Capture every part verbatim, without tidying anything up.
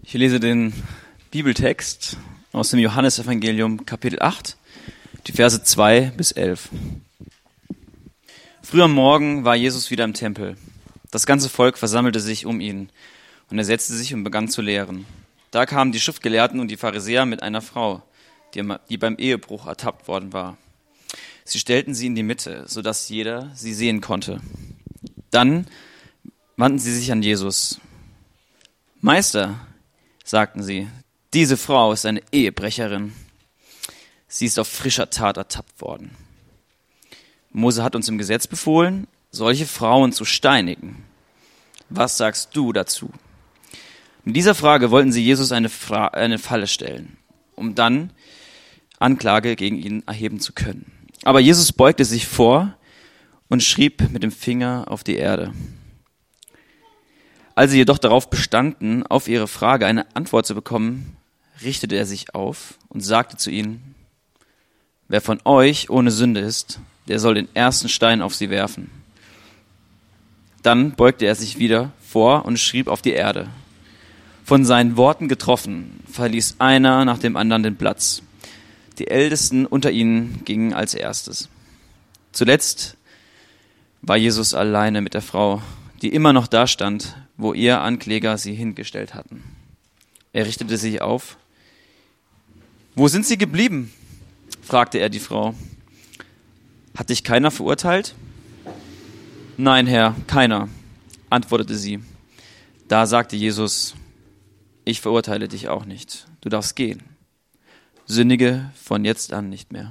Ich lese den Bibeltext aus dem Johannesevangelium, Kapitel acht, die Verse zwei bis elf. Früh am Morgen war Jesus wieder im Tempel. Das ganze Volk versammelte sich um ihn, und er setzte sich und begann zu lehren. Da kamen die Schriftgelehrten und die Pharisäer mit einer Frau, die, die beim Ehebruch ertappt worden war. Sie stellten sie in die Mitte, sodass jeder sie sehen konnte. Dann wandten sie sich an Jesus. Meister, sagten sie, diese Frau ist eine Ehebrecherin. Sie ist auf frischer Tat ertappt worden. Mose hat uns im Gesetz befohlen, solche Frauen zu steinigen. Was sagst du dazu? Mit dieser Frage wollten sie Jesus eine, Fra- eine Falle stellen, um dann Anklage gegen ihn erheben zu können. Aber Jesus beugte sich vor und schrieb mit dem Finger auf die Erde. Als sie jedoch darauf bestanden, auf ihre Frage eine Antwort zu bekommen, richtete er sich auf und sagte zu ihnen: Wer von euch ohne Sünde ist, der soll den ersten Stein auf sie werfen. Dann beugte er sich wieder vor und schrieb auf die Erde. Von seinen Worten getroffen, verließ einer nach dem anderen den Platz. Die Ältesten unter ihnen gingen als erstes. Zuletzt war Jesus alleine mit der Frau, die immer noch da stand, wo ihr Ankläger sie hingestellt hatten. Er richtete sich auf. »Wo sind sie geblieben?« fragte er die Frau. »Hat dich keiner verurteilt?« »Nein, Herr, keiner«, antwortete sie. Da sagte Jesus: »Ich verurteile dich auch nicht. Du darfst gehen. Sündige von jetzt an nicht mehr.«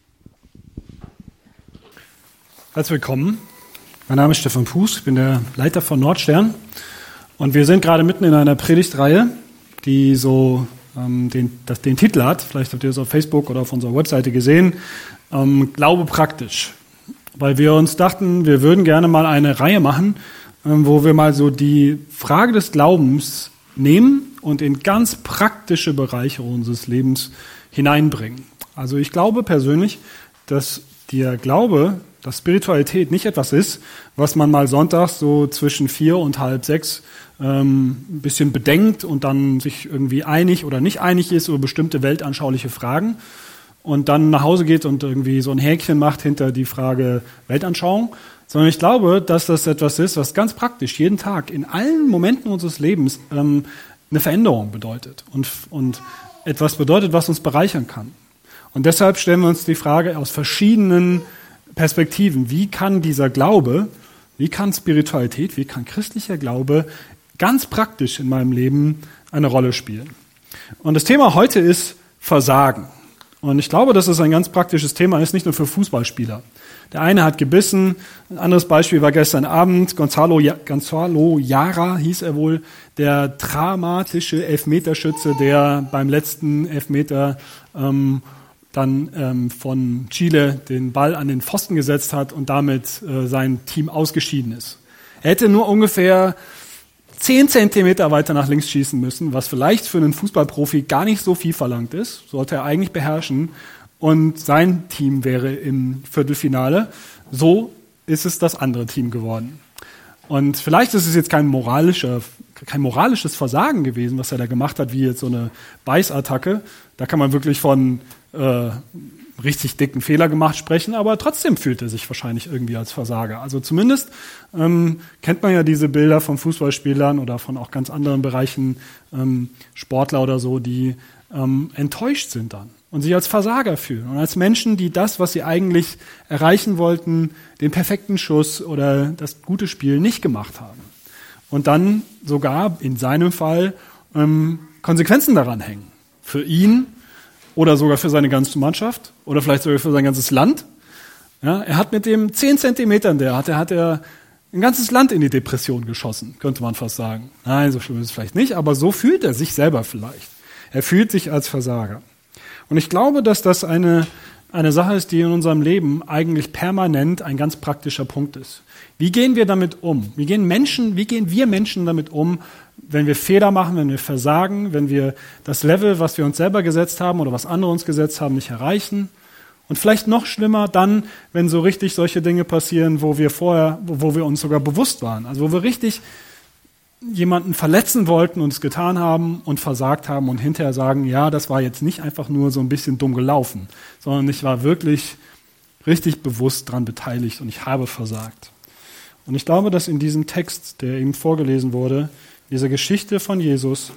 Herzlich willkommen. Mein Name ist Stefan Puß, ich bin der Leiter von Nordstern. Und wir sind gerade mitten in einer Predigtreihe, die so ähm, den, das, den Titel hat, vielleicht habt ihr es auf Facebook oder auf unserer Webseite gesehen, ähm, Glaube praktisch. Weil wir uns dachten, wir würden gerne mal eine Reihe machen, ähm, wo wir mal so die Frage des Glaubens nehmen und in ganz praktische Bereiche unseres Lebens hineinbringen. Also ich glaube persönlich, dass der Glaube, dass Spiritualität nicht etwas ist, was man mal sonntags so zwischen vier und halb sechs ähm, ein bisschen bedenkt und dann sich irgendwie einig oder nicht einig ist über bestimmte weltanschauliche Fragen und dann nach Hause geht und irgendwie so ein Häkchen macht hinter die Frage Weltanschauung, sondern ich glaube, dass das etwas ist, was ganz praktisch jeden Tag in allen Momenten unseres Lebens ähm, eine Veränderung bedeutet und, und etwas bedeutet, was uns bereichern kann. Und deshalb stellen wir uns die Frage aus verschiedenen Perspektiven. Wie kann dieser Glaube, wie kann Spiritualität, wie kann christlicher Glaube ganz praktisch in meinem Leben eine Rolle spielen? Und das Thema heute ist Versagen. Und ich glaube, dass es ein ganz praktisches Thema ist, nicht nur für Fußballspieler. Der eine hat gebissen, ein anderes Beispiel war gestern Abend, Gonzalo, Gonzalo Jara hieß er wohl, der dramatische Elfmeterschütze, der beim letzten Elfmeter ähm, dann ähm, von Chile den Ball an den Pfosten gesetzt hat und damit äh, sein Team ausgeschieden ist. Er hätte nur ungefähr zehn Zentimeter weiter nach links schießen müssen, was vielleicht für einen Fußballprofi gar nicht so viel verlangt ist, sollte er eigentlich beherrschen, und sein Team wäre im Viertelfinale. So ist es das andere Team geworden. Und vielleicht ist es jetzt kein moralischer, kein moralisches Versagen gewesen, was er da gemacht hat, wie jetzt so eine Beißattacke. Da kann man wirklich von äh, richtig dicken Fehler gemacht sprechen, aber trotzdem fühlt er sich wahrscheinlich irgendwie als Versager. Also zumindest ähm, kennt man ja diese Bilder von Fußballspielern oder von auch ganz anderen Bereichen, ähm, Sportler oder so, die ähm, enttäuscht sind dann und sich als Versager fühlen und als Menschen, die das, was sie eigentlich erreichen wollten, den perfekten Schuss oder das gute Spiel nicht gemacht haben. Und dann sogar in seinem Fall ähm, Konsequenzen daran hängen. Für ihn oder sogar für seine ganze Mannschaft oder vielleicht sogar für sein ganzes Land. Ja, er hat mit dem zehn Zentimetern, der hatte, hat er ein ganzes Land in die Depression geschossen, könnte man fast sagen. Nein, so schlimm ist es vielleicht nicht, aber so fühlt er sich selber vielleicht. Er fühlt sich als Versager. Und ich glaube, dass das eine, eine Sache ist, die in unserem Leben eigentlich permanent ein ganz praktischer Punkt ist. Wie gehen wir damit um? Wie gehen Menschen, wie gehen wir Menschen damit um, wenn wir Fehler machen, wenn wir versagen, wenn wir das Level, was wir uns selber gesetzt haben oder was andere uns gesetzt haben, nicht erreichen? Und vielleicht noch schlimmer dann, wenn so richtig solche Dinge passieren, wo wir vorher, wo wir uns sogar bewusst waren. Also wo wir richtig jemanden verletzen wollten und es getan haben und versagt haben und hinterher sagen, ja, das war jetzt nicht einfach nur so ein bisschen dumm gelaufen, sondern ich war wirklich richtig bewusst daran beteiligt und ich habe versagt. Und ich glaube, dass in diesem Text, der ihm vorgelesen wurde, diese Geschichte von Jesus,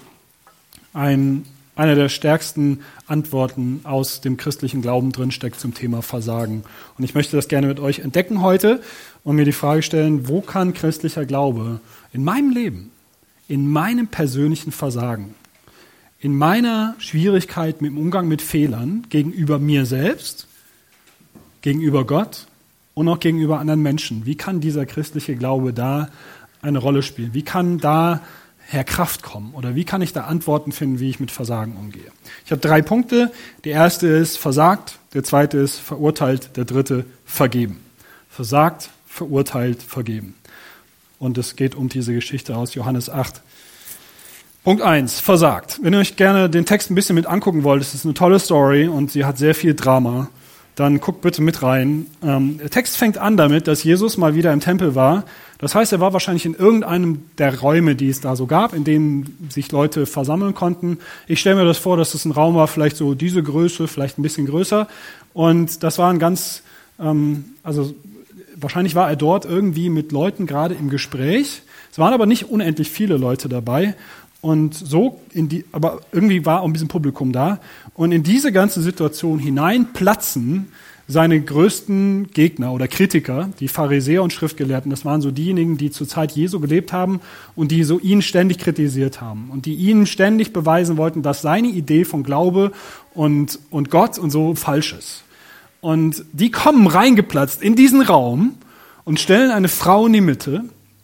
ein, eine der stärksten Antworten aus dem christlichen Glauben drinsteckt zum Thema Versagen. Und ich möchte das gerne mit euch entdecken heute und mir die Frage stellen, wo kann christlicher Glaube in meinem Leben, in meinem persönlichen Versagen, in meiner Schwierigkeit mit dem Umgang mit Fehlern gegenüber mir selbst, gegenüber Gott und auch gegenüber anderen Menschen, wie kann dieser christliche Glaube da eine Rolle spielen? Wie kann da Herr Kraft kommen? Oder wie kann ich da Antworten finden, wie ich mit Versagen umgehe? Ich habe drei Punkte. Der erste ist versagt, der zweite ist verurteilt, der dritte vergeben. Versagt, verurteilt, vergeben. Und es geht um diese Geschichte aus Johannes acht. Punkt eins, versagt. Wenn ihr euch gerne den Text ein bisschen mit angucken wollt, es ist eine tolle Story und sie hat sehr viel Drama, dann guckt bitte mit rein. Ähm, der Text fängt an damit, dass Jesus mal wieder im Tempel war. Das heißt, er war wahrscheinlich in irgendeinem der Räume, die es da so gab, in denen sich Leute versammeln konnten. Ich stelle mir das vor, dass es ein Raum war, vielleicht so diese Größe, vielleicht ein bisschen größer. Und das war ein ganz, ähm, also wahrscheinlich war er dort irgendwie mit Leuten gerade im Gespräch. Es waren aber nicht unendlich viele Leute dabei. Und so, in die, aber irgendwie war auch ein bisschen Publikum da. Und in diese ganze Situation hinein platzen seine größten Gegner oder Kritiker, die Pharisäer und Schriftgelehrten. Das waren so diejenigen, die zur Zeit Jesu gelebt haben und die so ihn ständig kritisiert haben. Und die ihnen ständig beweisen wollten, dass seine Idee von Glaube und, und Gott und so falsch ist. Und die kommen reingeplatzt in diesen Raum und stellen eine Frau in die Mitte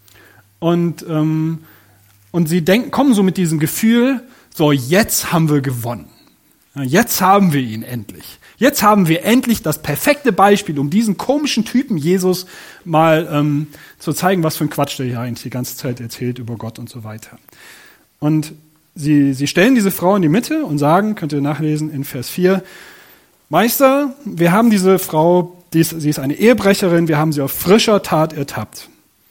und, ähm, Und sie denken, kommen so mit diesem Gefühl, so jetzt haben wir gewonnen. Jetzt haben wir ihn endlich. Jetzt haben wir endlich das perfekte Beispiel, um diesen komischen Typen Jesus mal ähm, zu zeigen, was für ein Quatsch der hier eigentlich die ganze Zeit erzählt über Gott und so weiter. Und sie, sie stellen diese Frau in die Mitte und sagen, könnt ihr nachlesen in Vers vier, Meister, wir haben diese Frau, die ist, sie ist eine Ehebrecherin, wir haben sie auf frischer Tat ertappt.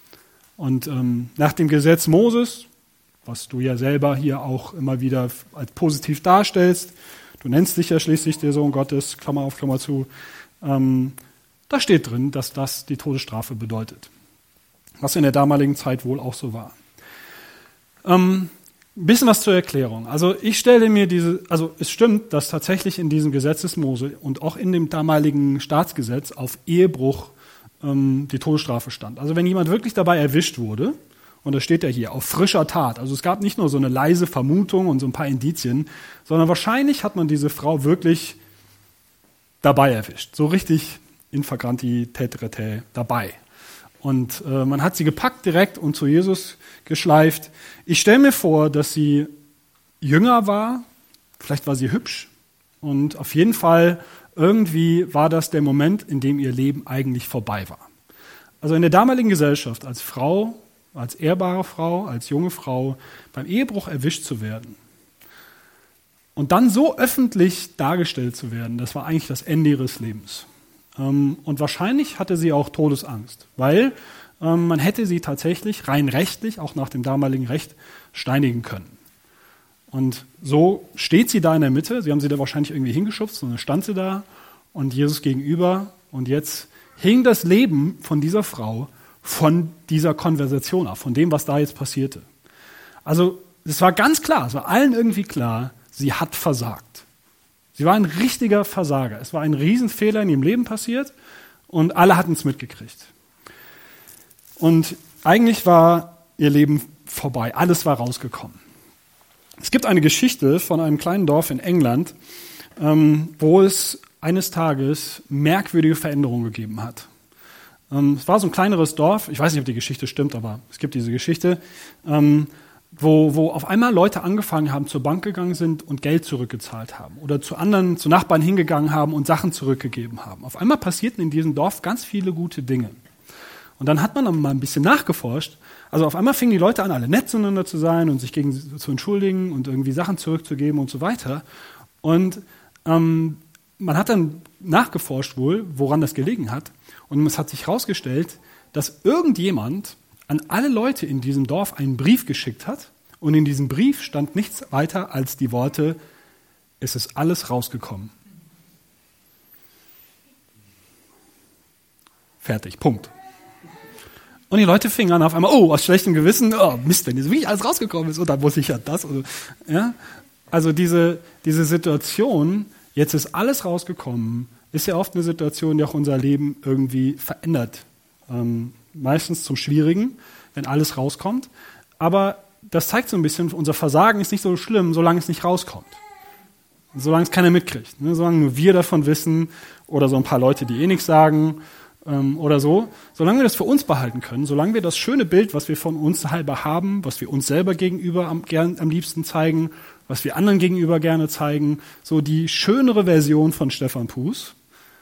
Und ähm, nach dem Gesetz Moses, was du ja selber hier auch immer wieder als positiv darstellst. Du nennst dich ja schließlich der Sohn Gottes, Klammer auf, Klammer zu. Ähm, da steht drin, dass das die Todesstrafe bedeutet. Was in der damaligen Zeit wohl auch so war. Ähm, ein bisschen was zur Erklärung. Also ich stelle mir diese, also es stimmt, dass tatsächlich in diesem Gesetz Mose und auch in dem damaligen Staatsgesetz auf Ehebruch ähm, die Todesstrafe stand. Also wenn jemand wirklich dabei erwischt wurde, und das steht ja hier, auf frischer Tat. Also es gab nicht nur so eine leise Vermutung und so ein paar Indizien, sondern wahrscheinlich hat man diese Frau wirklich dabei erwischt. So richtig in flagranti tetrete dabei. Und äh, man hat sie gepackt direkt und zu Jesus geschleift. Ich stelle mir vor, dass sie jünger war, vielleicht war sie hübsch. Und auf jeden Fall irgendwie war das der Moment, in dem ihr Leben eigentlich vorbei war. Also in der damaligen Gesellschaft als Frau, als ehrbare Frau, als junge Frau beim Ehebruch erwischt zu werden und dann so öffentlich dargestellt zu werden, das war eigentlich das Ende ihres Lebens. Und wahrscheinlich hatte sie auch Todesangst, weil man hätte sie tatsächlich rein rechtlich, auch nach dem damaligen Recht, steinigen können. Und so steht sie da in der Mitte, sie haben sie da wahrscheinlich irgendwie hingeschubst, und dann stand sie da und Jesus gegenüber und jetzt hing das Leben von dieser Frau von dieser Konversation ab, von dem, was da jetzt passierte. Also es war ganz klar, es war allen irgendwie klar, sie hat versagt. Sie war ein richtiger Versager. Es war ein Riesenfehler in ihrem Leben passiert und alle hatten es mitgekriegt. Und eigentlich war ihr Leben vorbei, alles war rausgekommen. Es gibt eine Geschichte von einem kleinen Dorf in England, ähm, wo es eines Tages merkwürdige Veränderungen gegeben hat. Es war so ein kleineres Dorf, ich weiß nicht, ob die Geschichte stimmt, aber es gibt diese Geschichte, ähm, wo, wo auf einmal Leute angefangen haben, zur Bank gegangen sind und Geld zurückgezahlt haben oder zu anderen, zu Nachbarn hingegangen haben und Sachen zurückgegeben haben. Auf einmal passierten in diesem Dorf ganz viele gute Dinge. Und dann hat man dann mal ein bisschen nachgeforscht. Also auf einmal fingen die Leute an, alle nett zueinander zu sein und sich gegen zu entschuldigen und irgendwie Sachen zurückzugeben und so weiter. Und ähm, man hat dann nachgeforscht wohl, woran das gelegen hat. Und es hat sich herausgestellt, dass irgendjemand an alle Leute in diesem Dorf einen Brief geschickt hat. Und in diesem Brief stand nichts weiter als die Worte, es ist alles rausgekommen. Fertig, Punkt. Und die Leute fingen an auf einmal, oh, aus schlechtem Gewissen, oh Mist, wenn jetzt wirklich alles rausgekommen ist, und dann muss ich ja das. Oder, ja? Also diese, diese Situation, jetzt ist alles rausgekommen, ist ja oft eine Situation, die auch unser Leben irgendwie verändert. Ähm, meistens zum Schwierigen, wenn alles rauskommt. Aber das zeigt so ein bisschen, unser Versagen ist nicht so schlimm, solange es nicht rauskommt. Solange es keiner mitkriegt. Ne? Solange nur wir davon wissen oder so ein paar Leute, die eh nichts sagen ähm, oder so. Solange wir das für uns behalten können, solange wir das schöne Bild, was wir von uns halber haben, was wir uns selber gegenüber am, gern, am liebsten zeigen, was wir anderen gegenüber gerne zeigen, so die schönere Version von Stefan Puß,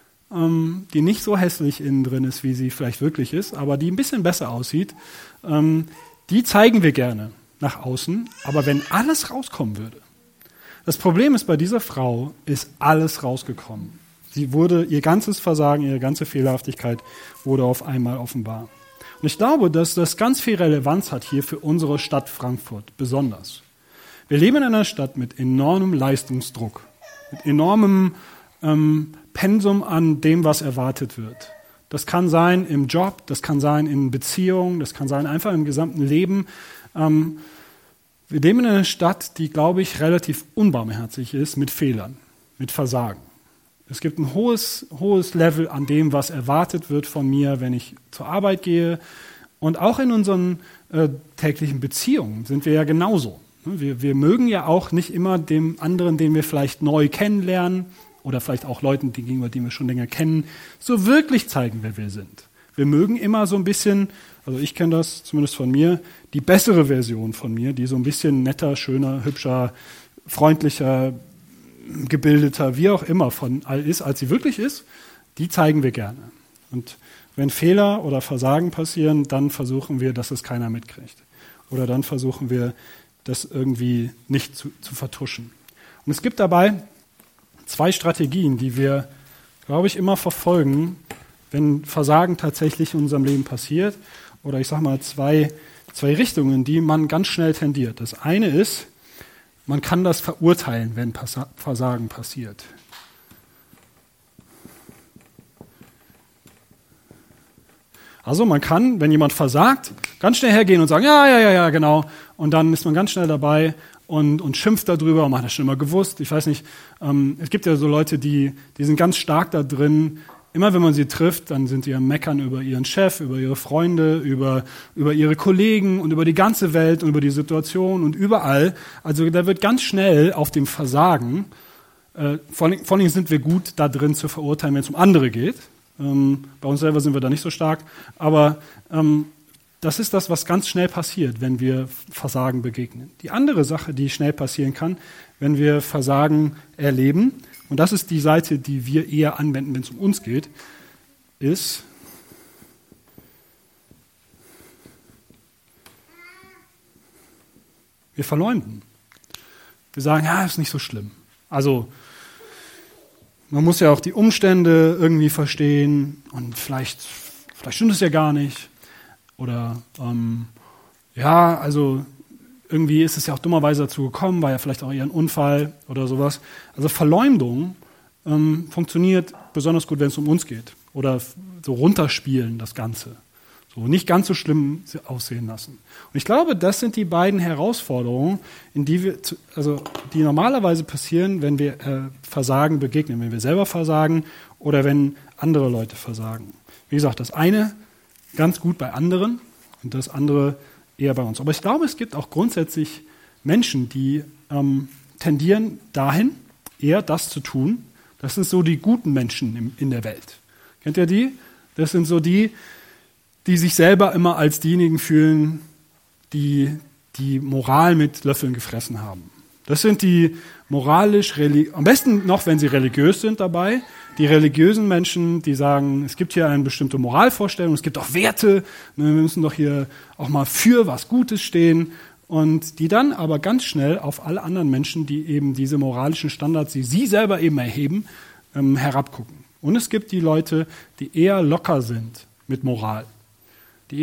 ähm, die nicht so hässlich innen drin ist, wie sie vielleicht wirklich ist, aber die ein bisschen besser aussieht, ähm, die zeigen wir gerne nach außen. Aber wenn alles rauskommen würde, das Problem ist, bei dieser Frau ist alles rausgekommen. Sie wurde, ihr ganzes Versagen, ihre ganze Fehlerhaftigkeit wurde auf einmal offenbar. Und ich glaube, dass das ganz viel Relevanz hat hier für unsere Stadt Frankfurt, besonders. Wir leben in einer Stadt mit enormem Leistungsdruck, mit enormem ähm, Pensum an dem, was erwartet wird. Das kann sein im Job, das kann sein in Beziehungen, das kann sein einfach im gesamten Leben. Ähm, wir leben in einer Stadt, die, glaube ich, relativ unbarmherzig ist mit Fehlern, mit Versagen. Es gibt ein hohes, hohes Level an dem, was erwartet wird von mir, wenn ich zur Arbeit gehe. Und auch in unseren äh, täglichen Beziehungen sind wir ja genauso. Wir, wir mögen ja auch nicht immer dem anderen, den wir vielleicht neu kennenlernen, oder vielleicht auch Leuten, die gegenüber, die wir schon länger kennen, so wirklich zeigen, wer wir sind. Wir mögen immer so ein bisschen, also ich kenne das zumindest von mir, die bessere Version von mir, die so ein bisschen netter, schöner, hübscher, freundlicher, gebildeter, wie auch immer von all ist, als sie wirklich ist, die zeigen wir gerne. Und wenn Fehler oder Versagen passieren, dann versuchen wir, dass es keiner mitkriegt. Oder dann versuchen wir, das irgendwie nicht zu, zu vertuschen. Und es gibt dabei zwei Strategien, die wir, glaube ich, immer verfolgen, wenn Versagen tatsächlich in unserem Leben passiert. Oder ich sage mal zwei, zwei Richtungen, die man ganz schnell tendiert. Das eine ist, man kann das verurteilen, wenn Versagen passiert. Also man kann, wenn jemand versagt, ganz schnell hergehen und sagen, ja, ja, ja, ja, genau. Und dann ist man ganz schnell dabei und, und schimpft darüber, man hat das schon immer gewusst. Ich weiß nicht, ähm, es gibt ja so Leute, die, die sind ganz stark da drin. Immer wenn man sie trifft, dann sind sie am Meckern über ihren Chef, über ihre Freunde, über, über ihre Kollegen und über die ganze Welt und über die Situation und überall. Also da wird ganz schnell auf dem Versagen, äh, vor allem, vor allem sind wir gut da drin zu verurteilen, wenn es um andere geht. Ähm, bei uns selber sind wir da nicht so stark. Aber ähm, das ist das, was ganz schnell passiert, wenn wir Versagen begegnen. Die andere Sache, die schnell passieren kann, wenn wir Versagen erleben, und das ist die Seite, die wir eher anwenden, wenn es um uns geht, ist, wir verleumden. Wir sagen, ja, ist nicht so schlimm. Also man muss ja auch die Umstände irgendwie verstehen und vielleicht, vielleicht stimmt es ja gar nicht. Oder ähm, ja, also irgendwie ist es ja auch dummerweise dazu gekommen, war ja vielleicht auch eher ein Unfall oder sowas. Also Verleumdung ähm, funktioniert besonders gut, wenn es um uns geht. Oder so runterspielen das Ganze. So nicht ganz so schlimm aussehen lassen. Und ich glaube, das sind die beiden Herausforderungen, in die wir, also die normalerweise passieren, wenn wir äh, Versagen begegnen, wenn wir selber versagen oder wenn andere Leute versagen. Wie gesagt, das eine ganz gut bei anderen und das andere eher bei uns. Aber ich glaube, es gibt auch grundsätzlich Menschen, die ähm, tendieren dahin, eher das zu tun. Das sind so die guten Menschen im, in der Welt. Kennt ihr die? Das sind so die, die sich selber immer als diejenigen fühlen, die die Moral mit Löffeln gefressen haben. Das sind die moralisch, am besten noch, wenn sie religiös sind dabei, die religiösen Menschen, die sagen, es gibt hier eine bestimmte Moralvorstellung, es gibt auch Werte, wir müssen doch hier auch mal für was Gutes stehen und die dann aber ganz schnell auf alle anderen Menschen, die eben diese moralischen Standards, die sie selber eben erheben, ähm, herabgucken. Und es gibt die Leute, die eher locker sind mit Moral, die eher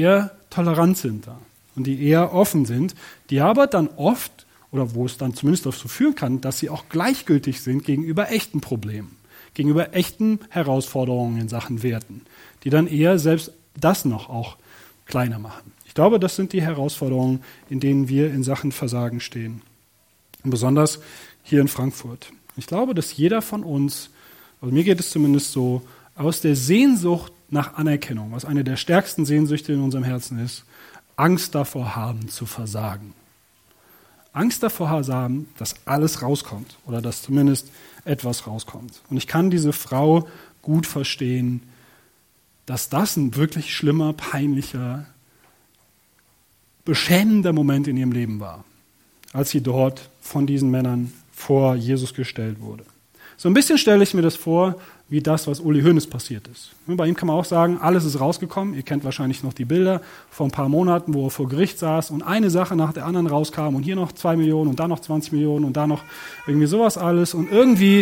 tolerant sind da und die eher offen sind, die aber dann oft, oder wo es dann zumindest dazu führen kann, dass sie auch gleichgültig sind gegenüber echten Problemen, gegenüber echten Herausforderungen in Sachen Werten, die dann eher selbst das noch auch kleiner machen. Ich glaube, das sind die Herausforderungen, in denen wir in Sachen Versagen stehen. Und besonders hier in Frankfurt. Ich glaube, dass jeder von uns, also mir geht es zumindest so, aus der Sehnsucht nach Anerkennung, was eine der stärksten Sehnsüchte in unserem Herzen ist, Angst davor haben zu versagen. Angst davor haben, dass alles rauskommt oder dass zumindest etwas rauskommt. Und ich kann diese Frau gut verstehen, dass das ein wirklich schlimmer, peinlicher, beschämender Moment in ihrem Leben war, als sie dort von diesen Männern vor Jesus gestellt wurde. So ein bisschen stelle ich mir das vor, wie das, was Uli Hoeneß passiert ist. Bei ihm kann man auch sagen, alles ist rausgekommen. Ihr kennt wahrscheinlich noch die Bilder vor ein paar Monaten, wo er vor Gericht saß und eine Sache nach der anderen rauskam und hier noch zwei Millionen und da noch zwanzig Millionen und da noch irgendwie sowas alles. Und irgendwie,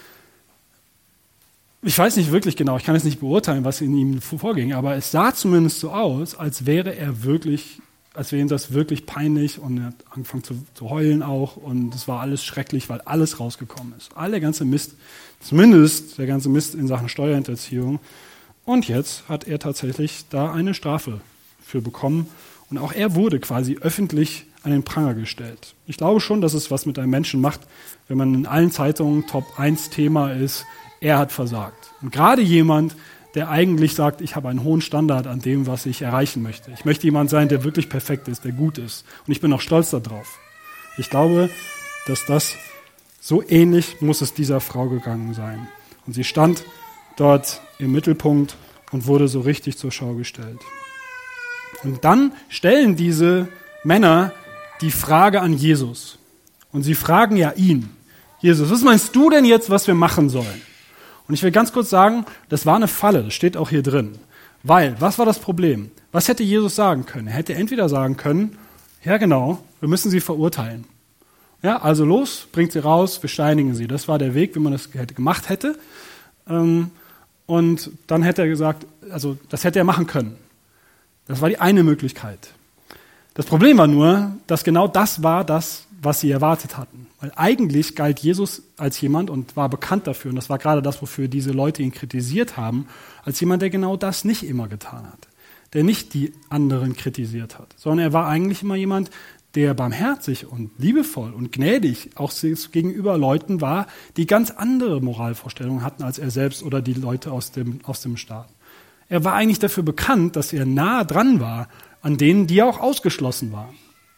ich weiß nicht wirklich genau, ich kann es nicht beurteilen, was in ihm vorging, aber es sah zumindest so aus, als wäre er wirklich, als wäre ihm das wirklich peinlich und er hat angefangen zu, zu heulen auch und es war alles schrecklich, weil alles rausgekommen ist. All der ganze Mist, zumindest der ganze Mist in Sachen Steuerhinterziehung. Und jetzt hat er tatsächlich da eine Strafe für bekommen und auch er wurde quasi öffentlich an den Pranger gestellt. Ich glaube schon, dass es was mit einem Menschen macht, wenn man in allen Zeitungen Top eins Thema ist, er hat versagt. Und gerade jemand, der eigentlich sagt, ich habe einen hohen Standard an dem, was ich erreichen möchte. Ich möchte jemand sein, der wirklich perfekt ist, der gut ist. Und ich bin auch stolz darauf. Ich glaube, dass das so ähnlich muss es dieser Frau gegangen sein. Und sie stand dort im Mittelpunkt und wurde so richtig zur Schau gestellt. Und dann stellen diese Männer die Frage an Jesus. Und sie fragen ja ihn, Jesus, was meinst du denn jetzt, was wir machen sollen? Und ich will ganz kurz sagen, das war eine Falle, das steht auch hier drin. Weil, was war das Problem? Was hätte Jesus sagen können? Er hätte entweder sagen können, ja genau, wir müssen sie verurteilen. Ja, also los, bringt sie raus, wir steinigen sie. Das war der Weg, wie man das hätte gemacht hätte. Und dann hätte er gesagt, also das hätte er machen können. Das war die eine Möglichkeit. Das Problem war nur, dass genau das war das, was sie erwartet hatten. Weil eigentlich galt Jesus als jemand und war bekannt dafür, und das war gerade das, wofür diese Leute ihn kritisiert haben, als jemand, der genau das nicht immer getan hat. Der nicht die anderen kritisiert hat, sondern er war eigentlich immer jemand, der barmherzig und liebevoll und gnädig auch gegenüber Leuten war, die ganz andere Moralvorstellungen hatten als er selbst oder die Leute aus dem, aus dem Staat. Er war eigentlich dafür bekannt, dass er nah dran war an denen, die auch ausgeschlossen waren.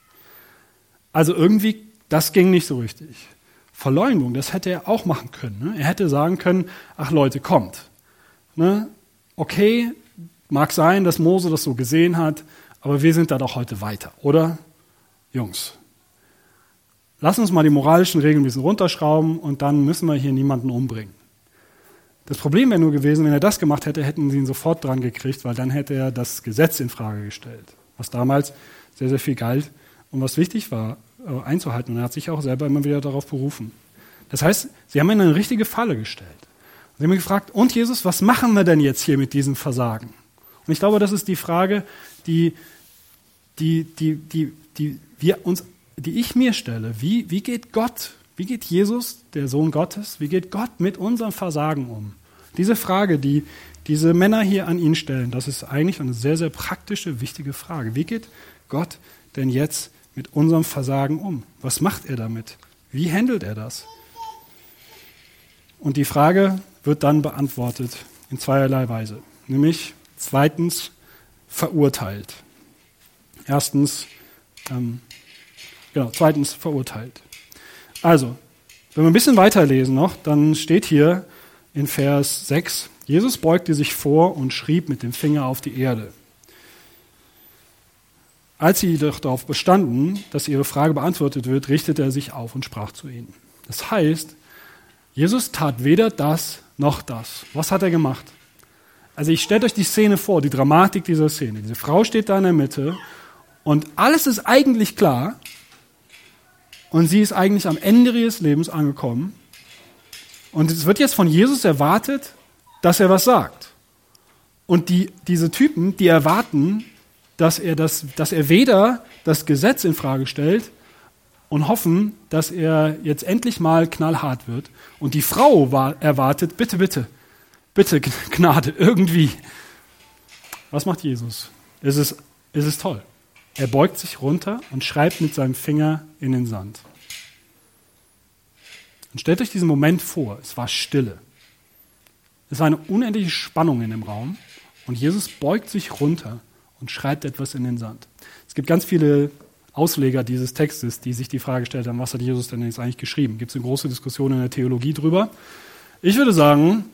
Also irgendwie, das ging nicht so richtig. Verleumdung, das hätte er auch machen können. Ne? Er hätte sagen können, ach Leute, kommt. Ne? Okay, mag sein, dass Mose das so gesehen hat, aber wir sind da doch heute weiter, oder? Jungs, lass uns mal die moralischen Regeln ein bisschen runterschrauben und dann müssen wir hier niemanden umbringen. Das Problem wäre nur gewesen, wenn er das gemacht hätte, hätten sie ihn sofort dran gekriegt, weil dann hätte er das Gesetz in Frage gestellt, was damals sehr, sehr viel galt und was wichtig war, einzuhalten. Und er hat sich auch selber immer wieder darauf berufen. Das heißt, sie haben ihn in eine richtige Falle gestellt. Sie haben ihn gefragt, und Jesus, was machen wir denn jetzt hier mit diesem Versagen? Und ich glaube, das ist die Frage, die, die, die, die, die, wir uns, die ich mir stelle. Wie, wie geht Gott, wie geht Jesus, der Sohn Gottes, wie geht Gott mit unserem Versagen um? Diese Frage, die diese Männer hier an ihn stellen, das ist eigentlich eine sehr, sehr praktische, wichtige Frage. Wie geht Gott denn jetzt mit unserem Versagen um? Was macht er damit? Wie handelt er das? Und die Frage wird dann beantwortet in zweierlei Weise. Nämlich zweitens verurteilt. Erstens, ähm, genau, zweitens verurteilt. Also, wenn wir ein bisschen weiterlesen noch, dann steht hier in Vers sechs, Jesus beugte sich vor und schrieb mit dem Finger auf die Erde. Als sie jedoch darauf bestanden, dass ihre Frage beantwortet wird, richtete er sich auf und sprach zu ihnen. Das heißt, Jesus tat weder das noch das. Was hat er gemacht? Also ich stellt euch die Szene vor, die Dramatik dieser Szene. Diese Frau steht da in der Mitte und alles ist eigentlich klar und sie ist eigentlich am Ende ihres Lebens angekommen und es wird jetzt von Jesus erwartet, dass er was sagt. Und die, diese Typen, die erwarten, dass er, das, dass er weder das Gesetz in Frage stellt und hoffen, dass er jetzt endlich mal knallhart wird. Und die Frau war, erwartet, bitte, bitte, bitte Gnade, irgendwie. Was macht Jesus? Es ist, es ist toll. Er beugt sich runter und schreibt mit seinem Finger in den Sand. Und stellt euch diesen Moment vor, es war Stille. Es war eine unendliche Spannung in dem Raum und Jesus beugt sich runter und schreibt etwas in den Sand. Es gibt ganz viele Ausleger dieses Textes, die sich die Frage gestellt haben, was hat Jesus denn jetzt eigentlich geschrieben? Gibt es eine große Diskussion in der Theologie drüber? Ich würde sagen,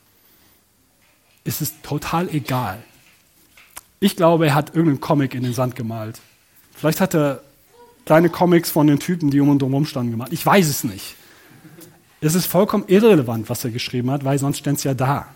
es ist total egal. Ich glaube, er hat irgendeinen Comic in den Sand gemalt. Vielleicht hat er kleine Comics von den Typen, die um und herum standen, gemalt. Ich weiß es nicht. Es ist vollkommen irrelevant, was er geschrieben hat, weil sonst stände es ja da.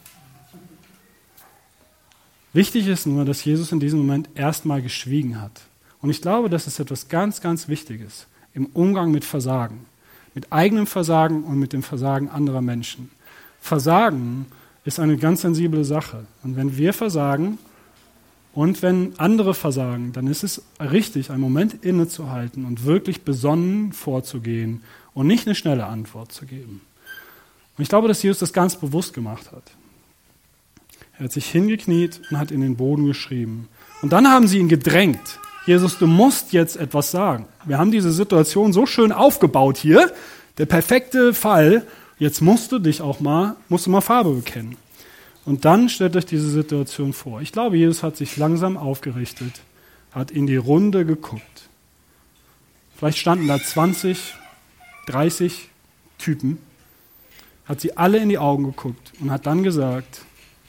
Wichtig ist nur, dass Jesus in diesem Moment erstmal geschwiegen hat. Und ich glaube, das ist etwas ganz, ganz Wichtiges im Umgang mit Versagen. Mit eigenem Versagen und mit dem Versagen anderer Menschen. Versagen ist eine ganz sensible Sache. Und wenn wir versagen und wenn andere versagen, dann ist es richtig, einen Moment innezuhalten und wirklich besonnen vorzugehen und nicht eine schnelle Antwort zu geben. Und ich glaube, dass Jesus das ganz bewusst gemacht hat. Er hat sich hingekniet und hat in den Boden geschrieben. Und dann haben sie ihn gedrängt. Jesus, du musst jetzt etwas sagen. Wir haben diese Situation so schön aufgebaut hier. Der perfekte Fall. Jetzt musst du dich auch mal, musst du mal Farbe bekennen. Und dann stellt euch diese Situation vor. Ich glaube, Jesus hat sich langsam aufgerichtet, hat in die Runde geguckt. Vielleicht standen da zwanzig, dreißig Typen, hat sie alle in die Augen geguckt und hat dann gesagt,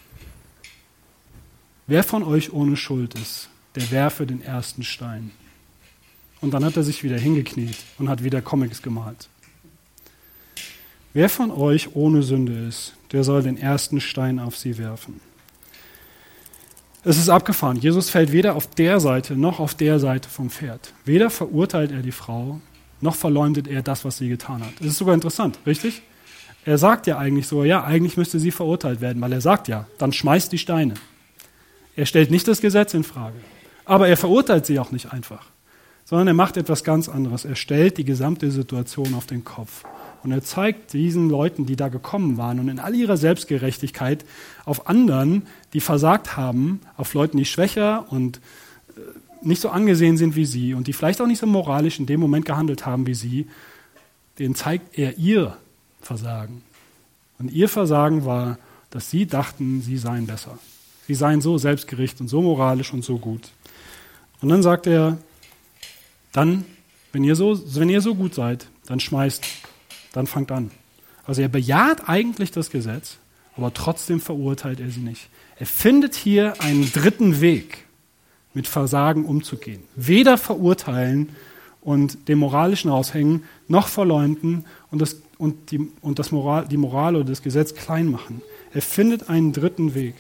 wer von euch ohne Schuld ist, der werfe den ersten Stein. Und dann hat er sich wieder hingekniet und hat wieder Comics gemalt. Wer von euch ohne Sünde ist, der soll den ersten Stein auf sie werfen. Es ist abgefahren. Jesus fällt weder auf der Seite noch auf der Seite vom Pferd. Weder verurteilt er die Frau, noch verleumdet er das, was sie getan hat. Das ist sogar interessant, richtig? Er sagt ja eigentlich so, ja, eigentlich müsste sie verurteilt werden, weil er sagt ja, dann schmeißt die Steine. Er stellt nicht das Gesetz in Frage. Aber er verurteilt sie auch nicht einfach, sondern er macht etwas ganz anderes. Er stellt die gesamte Situation auf den Kopf. Und er zeigt diesen Leuten, die da gekommen waren und in all ihrer Selbstgerechtigkeit auf anderen, die versagt haben, auf Leuten, die schwächer und nicht so angesehen sind wie sie und die vielleicht auch nicht so moralisch in dem Moment gehandelt haben wie sie, denen zeigt er ihr Versagen. Und ihr Versagen war, dass sie dachten, sie seien besser. Sie seien so selbstgerecht und so moralisch und so gut. Und dann sagt er, dann, wenn ihr so, wenn ihr so gut seid, dann schmeißt, dann fangt an. Also er bejaht eigentlich das Gesetz, aber trotzdem verurteilt er sie nicht. Er findet hier einen dritten Weg, mit Versagen umzugehen. Weder verurteilen und dem Moralischen raushängen, noch verleumden und, das, und, die, und das Moral, die Moral oder das Gesetz klein machen. Er findet einen dritten Weg.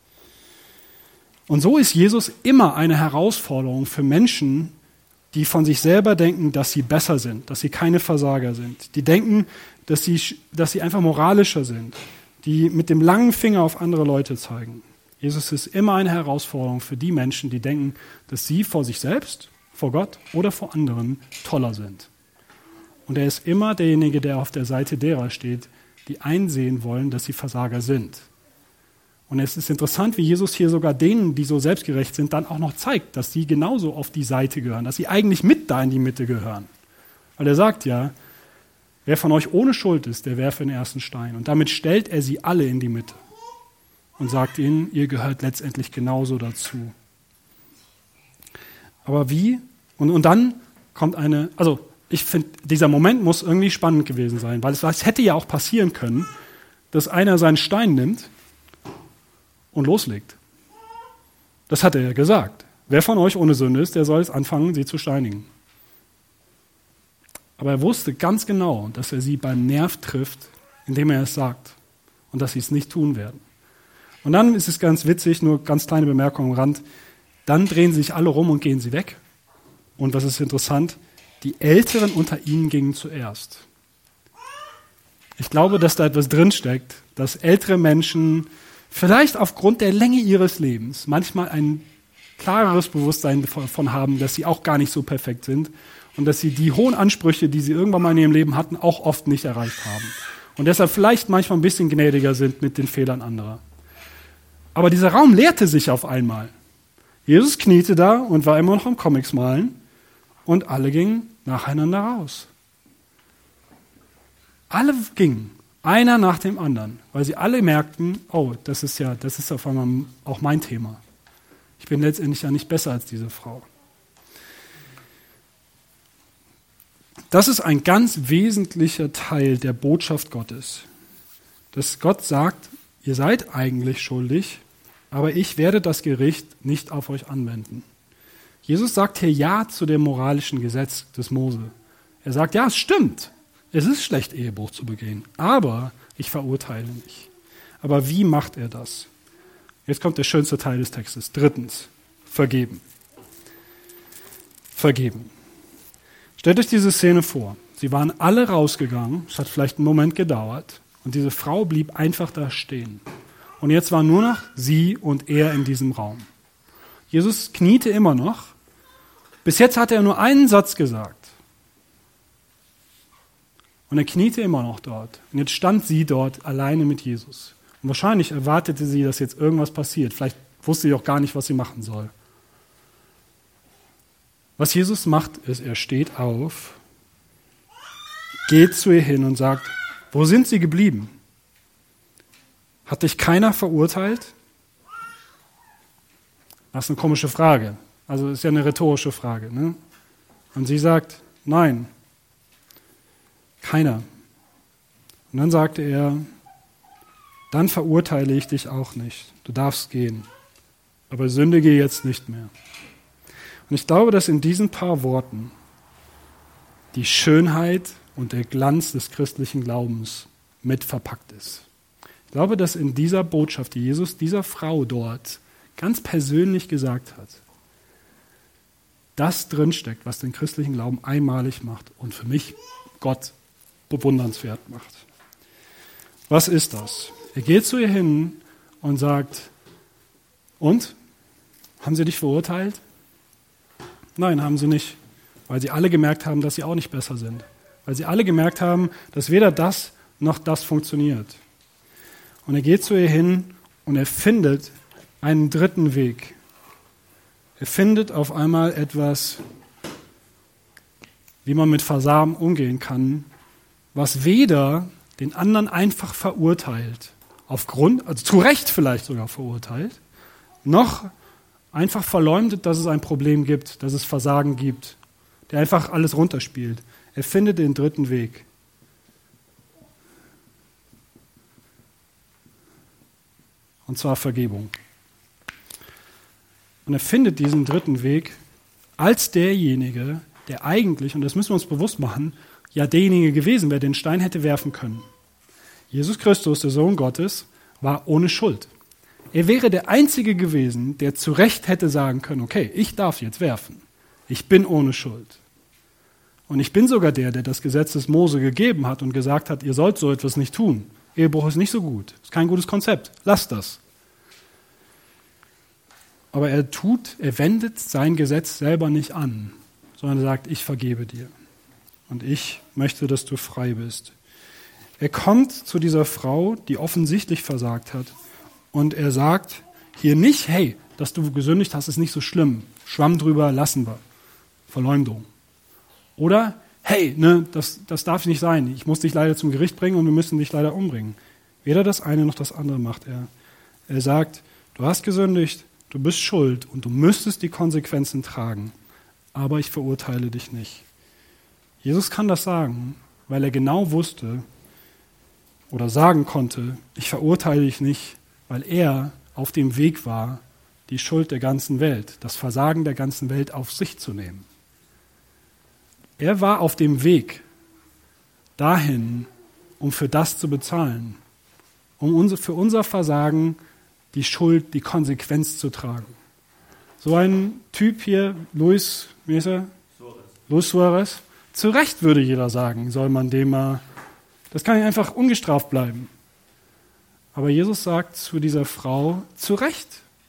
Und so ist Jesus immer eine Herausforderung für Menschen, die von sich selber denken, dass sie besser sind, dass sie keine Versager sind. Die denken, dass sie, dass sie einfach moralischer sind, die mit dem langen Finger auf andere Leute zeigen. Jesus ist immer eine Herausforderung für die Menschen, die denken, dass sie vor sich selbst, vor Gott oder vor anderen toller sind. Und er ist immer derjenige, der auf der Seite derer steht, die einsehen wollen, dass sie Versager sind. Und es ist interessant, wie Jesus hier sogar denen, die so selbstgerecht sind, dann auch noch zeigt, dass sie genauso auf die Seite gehören, dass sie eigentlich mit da in die Mitte gehören. Weil er sagt ja, wer von euch ohne Schuld ist, der werfe den ersten Stein. Und damit stellt er sie alle in die Mitte und sagt ihnen, ihr gehört letztendlich genauso dazu. Aber wie? Und, und dann kommt eine, also ich finde, dieser Moment muss irgendwie spannend gewesen sein, weil es, es hätte ja auch passieren können, dass einer seinen Stein nimmt und loslegt. Das hat er ja gesagt. Wer von euch ohne Sünde ist, der soll jetzt anfangen, sie zu steinigen. Aber er wusste ganz genau, dass er sie beim Nerv trifft, indem er es sagt und dass sie es nicht tun werden. Und dann ist es ganz witzig, nur ganz kleine Bemerkung am Rand, dann drehen sich alle rum und gehen sie weg. Und was ist interessant, die Älteren unter ihnen gingen zuerst. Ich glaube, dass da etwas drinsteckt, dass ältere Menschen vielleicht aufgrund der Länge ihres Lebens manchmal ein klareres Bewusstsein davon haben, dass sie auch gar nicht so perfekt sind und dass sie die hohen Ansprüche, die sie irgendwann mal in ihrem Leben hatten, auch oft nicht erreicht haben. Und deshalb vielleicht manchmal ein bisschen gnädiger sind mit den Fehlern anderer. Aber dieser Raum leerte sich auf einmal. Jesus kniete da und war immer noch am Comics malen und alle gingen nacheinander raus. Alle gingen, einer nach dem anderen, weil sie alle merkten, oh, das ist ja, das ist auf einmal auch mein Thema. Ich bin letztendlich ja nicht besser als diese Frau. Das ist ein ganz wesentlicher Teil der Botschaft Gottes. Dass Gott sagt, ihr seid eigentlich schuldig, aber ich werde das Gericht nicht auf euch anwenden. Jesus sagt hier Ja zu dem moralischen Gesetz des Mose. Er sagt, ja, es stimmt. Es ist schlecht, Ehebruch zu begehen, aber ich verurteile nicht. Aber wie macht er das? Jetzt kommt der schönste Teil des Textes. Drittens, vergeben. Vergeben. Stellt euch diese Szene vor. Sie waren alle rausgegangen, es hat vielleicht einen Moment gedauert, und diese Frau blieb einfach da stehen. Und jetzt waren nur noch sie und er in diesem Raum. Jesus kniete immer noch. Bis jetzt hatte er nur einen Satz gesagt. Und er kniete immer noch dort. Und jetzt stand sie dort alleine mit Jesus. Und wahrscheinlich erwartete sie, dass jetzt irgendwas passiert. Vielleicht wusste sie auch gar nicht, was sie machen soll. Was Jesus macht, ist, er steht auf, geht zu ihr hin und sagt, wo sind sie geblieben? Hat dich keiner verurteilt? Das ist eine komische Frage. Also ist ja eine rhetorische Frage. Ne? Und sie sagt, nein, keiner. Und dann sagte er, dann verurteile ich dich auch nicht. Du darfst gehen. Aber sündige jetzt nicht mehr. Und ich glaube, dass in diesen paar Worten die Schönheit und der Glanz des christlichen Glaubens mit verpackt ist. Ich glaube, dass in dieser Botschaft, die Jesus dieser Frau dort ganz persönlich gesagt hat, das drinsteckt, was den christlichen Glauben einmalig macht und für mich Gott bewundernswert macht. Was ist das? Er geht zu ihr hin und sagt, und? Haben sie dich verurteilt? Nein, haben sie nicht, weil sie alle gemerkt haben, dass sie auch nicht besser sind. Weil sie alle gemerkt haben, dass weder das noch das funktioniert. Und er geht zu ihr hin und er findet einen dritten Weg. Er findet auf einmal etwas, wie man mit Versagen umgehen kann, was weder den anderen einfach verurteilt, aufgrund, also zu Recht vielleicht sogar verurteilt, noch einfach verleumdet, dass es ein Problem gibt, dass es Versagen gibt, der einfach alles runterspielt. Er findet den dritten Weg. Und zwar Vergebung. Und er findet diesen dritten Weg als derjenige, der eigentlich, und das müssen wir uns bewusst machen, ja derjenige gewesen wäre, der den Stein hätte werfen können. Jesus Christus, der Sohn Gottes, war ohne Schuld. Er wäre der Einzige gewesen, der zu Recht hätte sagen können, okay, ich darf jetzt werfen. Ich bin ohne Schuld. Und ich bin sogar der, der das Gesetz des Mose gegeben hat und gesagt hat, ihr sollt so etwas nicht tun. Ehebruch ist nicht so gut. Ist kein gutes Konzept. Lasst das. Aber er tut, er wendet sein Gesetz selber nicht an, sondern er sagt, ich vergebe dir. Und ich möchte, dass du frei bist. Er kommt zu dieser Frau, die offensichtlich versagt hat. Und er sagt hier nicht, hey, dass du gesündigt hast, ist nicht so schlimm. Schwamm drüber, lassen wir. Verleumdung. Oder, hey, ne, das, das darf nicht sein. Ich muss dich leider zum Gericht bringen und wir müssen dich leider umbringen. Weder das eine noch das andere macht er. Er sagt, du hast gesündigt, du bist schuld und du müsstest die Konsequenzen tragen. Aber ich verurteile dich nicht. Jesus kann das sagen, weil er genau wusste oder sagen konnte, ich verurteile dich nicht, weil er auf dem Weg war, die Schuld der ganzen Welt, das Versagen der ganzen Welt auf sich zu nehmen. Er war auf dem Weg dahin, um für das zu bezahlen, um unser, für unser Versagen die Schuld, die Konsequenz zu tragen. So ein Typ hier, Luis, wie ist er? Suarez. Luis Suarez. Zu Recht würde jeder sagen, soll man dem mal, das kann nicht einfach ungestraft bleiben. Aber Jesus sagt zu dieser Frau, zu Recht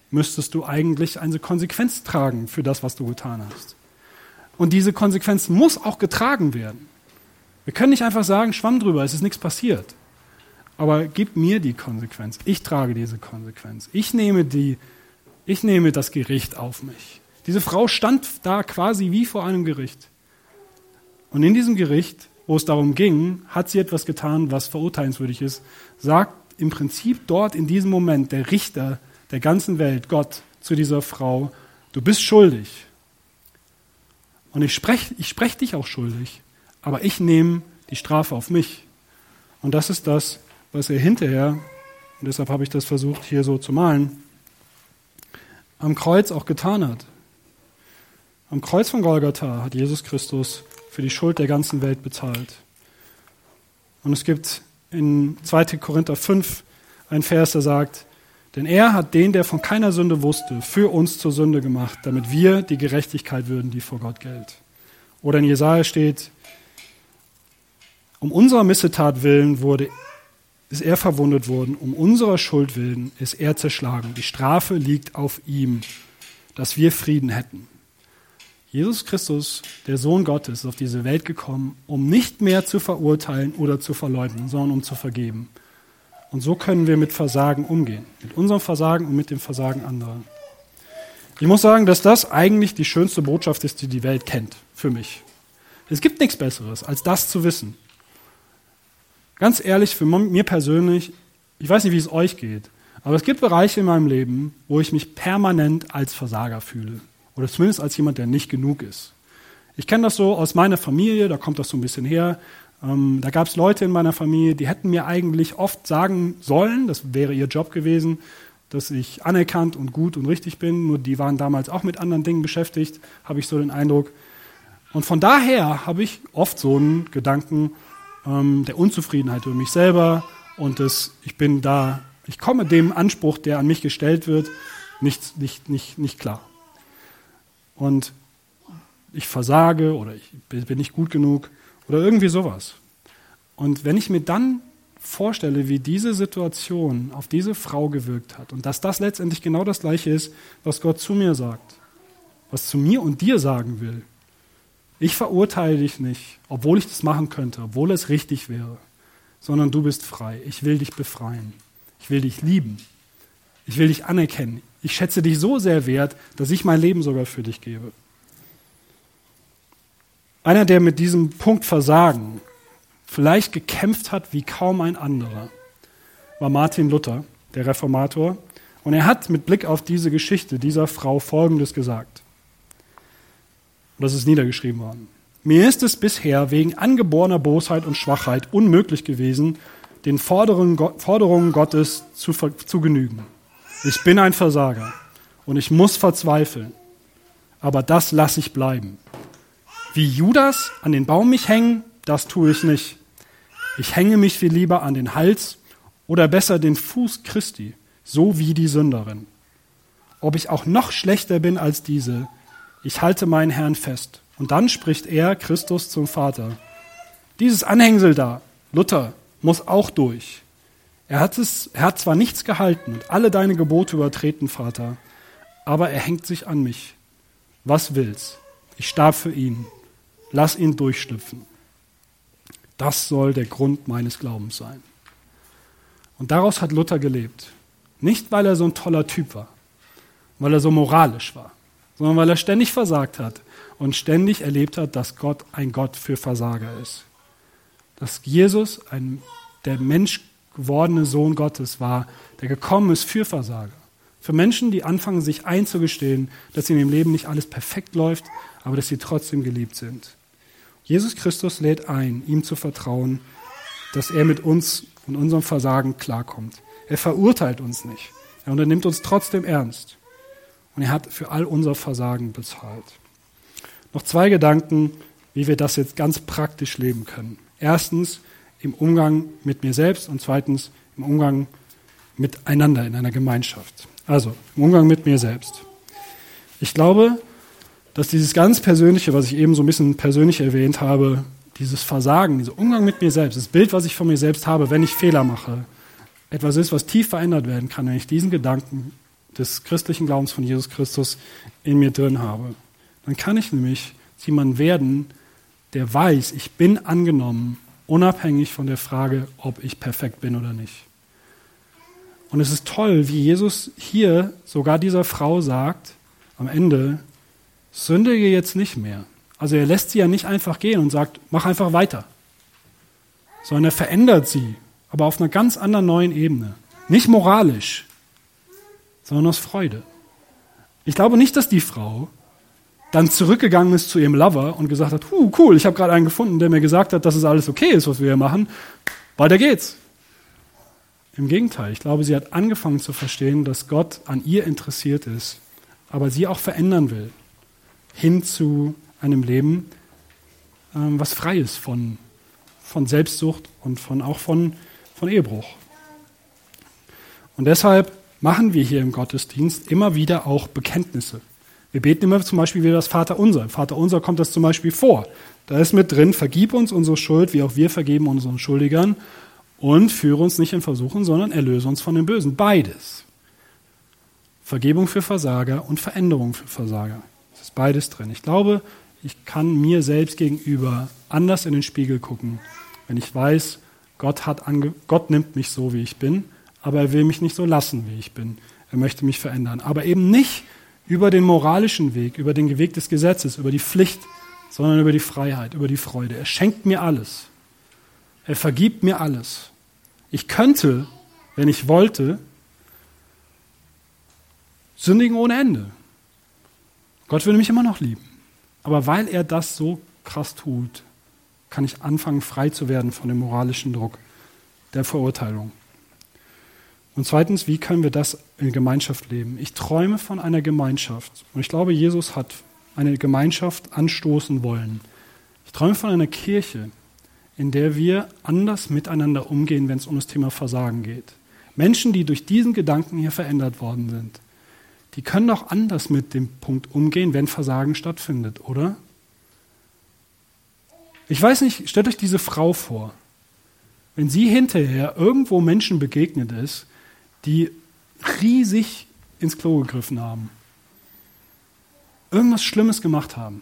müsstest du eigentlich eine Konsequenz tragen für das, was du getan hast. Und diese Konsequenz muss auch getragen werden. Wir können nicht einfach sagen, Schwamm drüber, es ist nichts passiert. Aber gib mir die Konsequenz. Ich trage diese Konsequenz. Ich nehme, die, ich nehme das Gericht auf mich. Diese Frau stand da quasi wie vor einem Gericht. Und in diesem Gericht, wo es darum ging, hat sie etwas getan, was verurteilenswürdig ist, sagt im Prinzip dort in diesem Moment der Richter der ganzen Welt, Gott, zu dieser Frau, du bist schuldig. Und ich spreche ich sprech dich auch schuldig, aber ich nehme die Strafe auf mich. Und das ist das, was er hinterher, und deshalb habe ich das versucht hier so zu malen, am Kreuz auch getan hat. Am Kreuz von Golgatha hat Jesus Christus für die Schuld der ganzen Welt bezahlt. Und es gibt in zweiter Korinther fünf einen Vers, der sagt, denn er hat den, der von keiner Sünde wusste, für uns zur Sünde gemacht, damit wir die Gerechtigkeit würden, die vor Gott gilt. Oder in Jesaja steht, um unserer Missetat willen wurde, ist er verwundet worden, um unserer Schuld willen ist er zerschlagen. Die Strafe liegt auf ihm, dass wir Frieden hätten. Jesus Christus, der Sohn Gottes, ist auf diese Welt gekommen, um nicht mehr zu verurteilen oder zu verleugnen, sondern um zu vergeben. Und so können wir mit Versagen umgehen, mit unserem Versagen und mit dem Versagen anderer. Ich muss sagen, dass das eigentlich die schönste Botschaft ist, die die Welt kennt, für mich. Es gibt nichts Besseres, als das zu wissen. Ganz ehrlich, für mir persönlich, ich weiß nicht, wie es euch geht, aber es gibt Bereiche in meinem Leben, wo ich mich permanent als Versager fühle. Oder zumindest als jemand, der nicht genug ist. Ich kenne das so aus meiner Familie, da kommt das so ein bisschen her. Ähm, da gab es Leute in meiner Familie, die hätten mir eigentlich oft sagen sollen, das wäre ihr Job gewesen, dass ich anerkannt und gut und richtig bin. Nur die waren damals auch mit anderen Dingen beschäftigt, habe ich so den Eindruck. Und von daher habe ich oft so einen Gedanken ähm, der Unzufriedenheit über mich selber und des, ich bin da, ich komme dem Anspruch, der an mich gestellt wird, nicht, nicht, nicht, nicht klar. Und ich versage oder ich bin nicht gut genug oder irgendwie sowas. Und wenn ich mir dann vorstelle, wie diese Situation auf diese Frau gewirkt hat und dass das letztendlich genau das Gleiche ist, was Gott zu mir sagt, was zu mir und dir sagen will. Ich verurteile dich nicht, obwohl ich das machen könnte, obwohl es richtig wäre, sondern du bist frei. Ich will dich befreien. Ich will dich lieben. Ich will dich anerkennen. Ich schätze dich so sehr wert, dass ich mein Leben sogar für dich gebe. Einer, der mit diesem Punkt Versagen vielleicht gekämpft hat wie kaum ein anderer, war Martin Luther, der Reformator. Und er hat mit Blick auf diese Geschichte dieser Frau Folgendes gesagt. Und das ist niedergeschrieben worden. Mir ist es bisher wegen angeborener Bosheit und Schwachheit unmöglich gewesen, den Forderungen Gottes zu, zu genügen. Ich bin ein Versager und ich muss verzweifeln, aber das lasse ich bleiben. Wie Judas an den Baum mich hängen, das tue ich nicht. Ich hänge mich viel lieber an den Hals oder besser den Fuß Christi, so wie die Sünderin. Ob ich auch noch schlechter bin als diese, ich halte meinen Herrn fest. Und dann spricht er, Christus, zum Vater. Dieses Anhängsel da, Luther, muss auch durch. Er hat, es, er hat zwar nichts gehalten und alle deine Gebote übertreten, Vater, aber er hängt sich an mich. Was will's? Ich starb für ihn. Lass ihn durchschlüpfen. Das soll der Grund meines Glaubens sein. Und daraus hat Luther gelebt. Nicht, weil er so ein toller Typ war, weil er so moralisch war, sondern weil er ständig versagt hat und ständig erlebt hat, dass Gott ein Gott für Versager ist. Dass Jesus, ein, der Mensch gewordene Sohn Gottes war, der gekommen ist für Versager. Für Menschen, die anfangen, sich einzugestehen, dass in ihrem Leben nicht alles perfekt läuft, aber dass sie trotzdem geliebt sind. Jesus Christus lädt ein, ihm zu vertrauen, dass er mit uns und unserem Versagen klarkommt. Er verurteilt uns nicht. Er unternimmt uns trotzdem ernst. Und er hat für all unser Versagen bezahlt. Noch zwei Gedanken, wie wir das jetzt ganz praktisch leben können. Erstens im Umgang mit mir selbst und zweitens im Umgang miteinander in einer Gemeinschaft. Also im Umgang mit mir selbst. Ich glaube, dass dieses ganz Persönliche, was ich eben so ein bisschen persönlich erwähnt habe, dieses Versagen, dieser Umgang mit mir selbst, das Bild, was ich von mir selbst habe, wenn ich Fehler mache, etwas ist, was tief verändert werden kann, wenn ich diesen Gedanken des christlichen Glaubens von Jesus Christus in mir drin habe. Dann kann ich nämlich jemand werden, der weiß, ich bin angenommen, unabhängig von der Frage, ob ich perfekt bin oder nicht. Und es ist toll, wie Jesus hier sogar dieser Frau sagt, am Ende, sündige jetzt nicht mehr. Also er lässt sie ja nicht einfach gehen und sagt, mach einfach weiter. Sondern er verändert sie, aber auf einer ganz anderen neuen Ebene. Nicht moralisch, sondern aus Freude. Ich glaube nicht, dass die Frau dann zurückgegangen ist zu ihrem Lover und gesagt hat, huh, cool, ich habe gerade einen gefunden, der mir gesagt hat, dass es alles okay ist, was wir hier machen. Weiter geht's. Im Gegenteil, ich glaube, sie hat angefangen zu verstehen, dass Gott an ihr interessiert ist, aber sie auch verändern will, hin zu einem Leben, ähm, was frei ist von, von Selbstsucht und von, auch von, von Ehebruch. Und deshalb machen wir hier im Gottesdienst immer wieder auch Bekenntnisse. Wir beten immer zum Beispiel wieder das Vaterunser. Im Vaterunser kommt das zum Beispiel vor. Da ist mit drin, vergib uns unsere Schuld, wie auch wir vergeben unseren Schuldigern, und führe uns nicht in Versuchung, sondern erlöse uns von dem Bösen. Beides. Vergebung für Versager und Veränderung für Versager. Das ist beides drin. Ich glaube, ich kann mir selbst gegenüber anders in den Spiegel gucken, wenn ich weiß, Gott, hat ange- Gott nimmt mich so, wie ich bin, aber er will mich nicht so lassen, wie ich bin. Er möchte mich verändern. Aber eben nicht über den moralischen Weg, über den Weg des Gesetzes, über die Pflicht, sondern über die Freiheit, über die Freude. Er schenkt mir alles. Er vergibt mir alles. Ich könnte, wenn ich wollte, sündigen ohne Ende. Gott würde mich immer noch lieben. Aber weil er das so krass tut, kann ich anfangen, frei zu werden von dem moralischen Druck der Verurteilung. Und zweitens, wie können wir das in Gemeinschaft leben? Ich träume von einer Gemeinschaft. Und ich glaube, Jesus hat eine Gemeinschaft anstoßen wollen. Ich träume von einer Kirche, in der wir anders miteinander umgehen, wenn es um das Thema Versagen geht. Menschen, die durch diesen Gedanken hier verändert worden sind, die können doch anders mit dem Punkt umgehen, wenn Versagen stattfindet, oder? Ich weiß nicht, stellt euch diese Frau vor, wenn sie hinterher irgendwo Menschen begegnet ist, die riesig ins Klo gegriffen haben, irgendwas Schlimmes gemacht haben.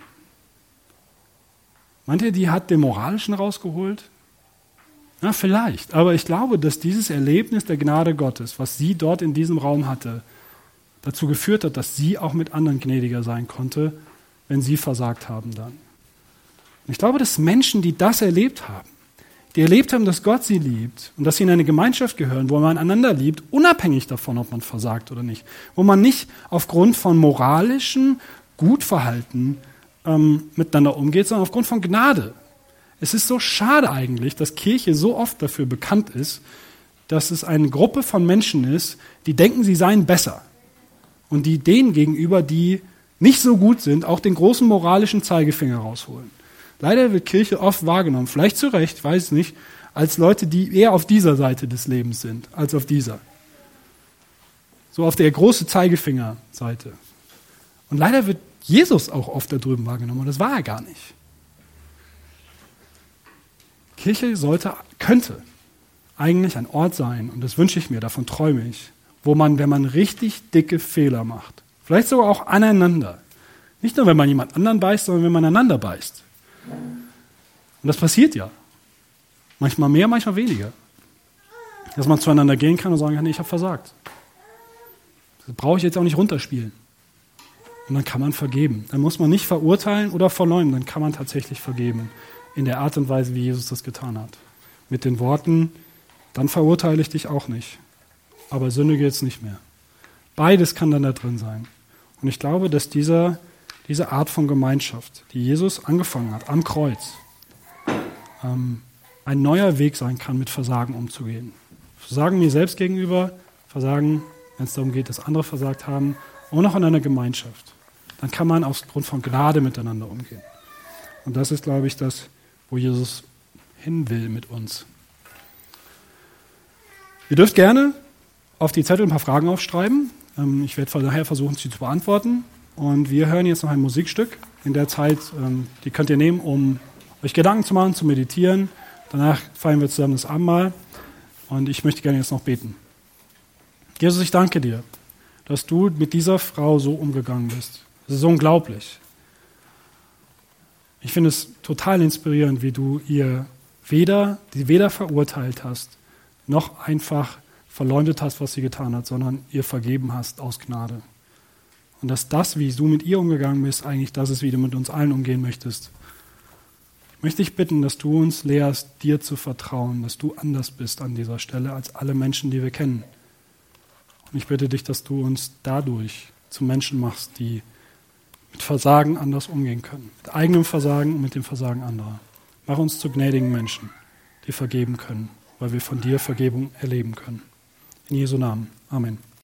Meint ihr, die hat den Moralischen rausgeholt? Na, vielleicht. Aber ich glaube, dass dieses Erlebnis der Gnade Gottes, was sie dort in diesem Raum hatte, dazu geführt hat, dass sie auch mit anderen gnädiger sein konnte, wenn sie versagt haben dann. Und ich glaube, dass Menschen, die das erlebt haben, die erlebt haben, dass Gott sie liebt und dass sie in eine Gemeinschaft gehören, wo man einander liebt, unabhängig davon, ob man versagt oder nicht. Wo man nicht aufgrund von moralischem Gutverhalten ähm, miteinander umgeht, sondern aufgrund von Gnade. Es ist so schade eigentlich, dass Kirche so oft dafür bekannt ist, dass es eine Gruppe von Menschen ist, die denken, sie seien besser. Und die denen gegenüber, die nicht so gut sind, auch den großen moralischen Zeigefinger rausholen. Leider wird Kirche oft wahrgenommen, vielleicht zu Recht, ich weiß nicht, als Leute, die eher auf dieser Seite des Lebens sind, als auf dieser. So auf der große Zeigefinger-Seite. Und leider wird Jesus auch oft da drüben wahrgenommen, und das war er gar nicht. Kirche sollte, könnte eigentlich ein Ort sein, und das wünsche ich mir, davon träume ich, wo man, wenn man richtig dicke Fehler macht, vielleicht sogar auch aneinander, nicht nur, wenn man jemand anderen beißt, sondern wenn man einander beißt. Und das passiert ja. Manchmal mehr, manchmal weniger. Dass man zueinander gehen kann und sagen kann, nee, ich habe versagt. Das brauche ich jetzt auch nicht runterspielen. Und dann kann man vergeben. Dann muss man nicht verurteilen oder verleumden, dann kann man tatsächlich vergeben. In der Art und Weise, wie Jesus das getan hat. Mit den Worten, dann verurteile ich dich auch nicht. Aber sündige jetzt nicht mehr. Beides kann dann da drin sein. Und ich glaube, dass dieser, diese Art von Gemeinschaft, die Jesus angefangen hat, am Kreuz, ähm, ein neuer Weg sein kann, mit Versagen umzugehen. Versagen mir selbst gegenüber, Versagen, wenn es darum geht, dass andere versagt haben, und auch in einer Gemeinschaft. Dann kann man aufgrund von Gnade miteinander umgehen. Und das ist, glaube ich, das, wo Jesus hin will mit uns. Ihr dürft gerne auf die Zettel ein paar Fragen aufschreiben. Ich werde nachher versuchen, sie zu beantworten. Und wir hören jetzt noch ein Musikstück. In der Zeit, die könnt ihr nehmen, um euch Gedanken zu machen, zu meditieren. Danach feiern wir zusammen das Abendmahl. Und ich möchte gerne jetzt noch beten. Jesus, ich danke dir, dass du mit dieser Frau so umgegangen bist. Das ist unglaublich. Ich finde es total inspirierend, wie du ihr weder, die weder verurteilt hast, noch einfach verleumdet hast, was sie getan hat, sondern ihr vergeben hast aus Gnade. Und dass das, wie du mit ihr umgegangen bist, eigentlich das ist, wie du mit uns allen umgehen möchtest. Ich möchte dich bitten, dass du uns lehrst, dir zu vertrauen, dass du anders bist an dieser Stelle als alle Menschen, die wir kennen. Und ich bitte dich, dass du uns dadurch zu Menschen machst, die mit Versagen anders umgehen können. Mit eigenem Versagen und mit dem Versagen anderer. Mach uns zu gnädigen Menschen, die vergeben können, weil wir von dir Vergebung erleben können. In Jesu Namen. Amen.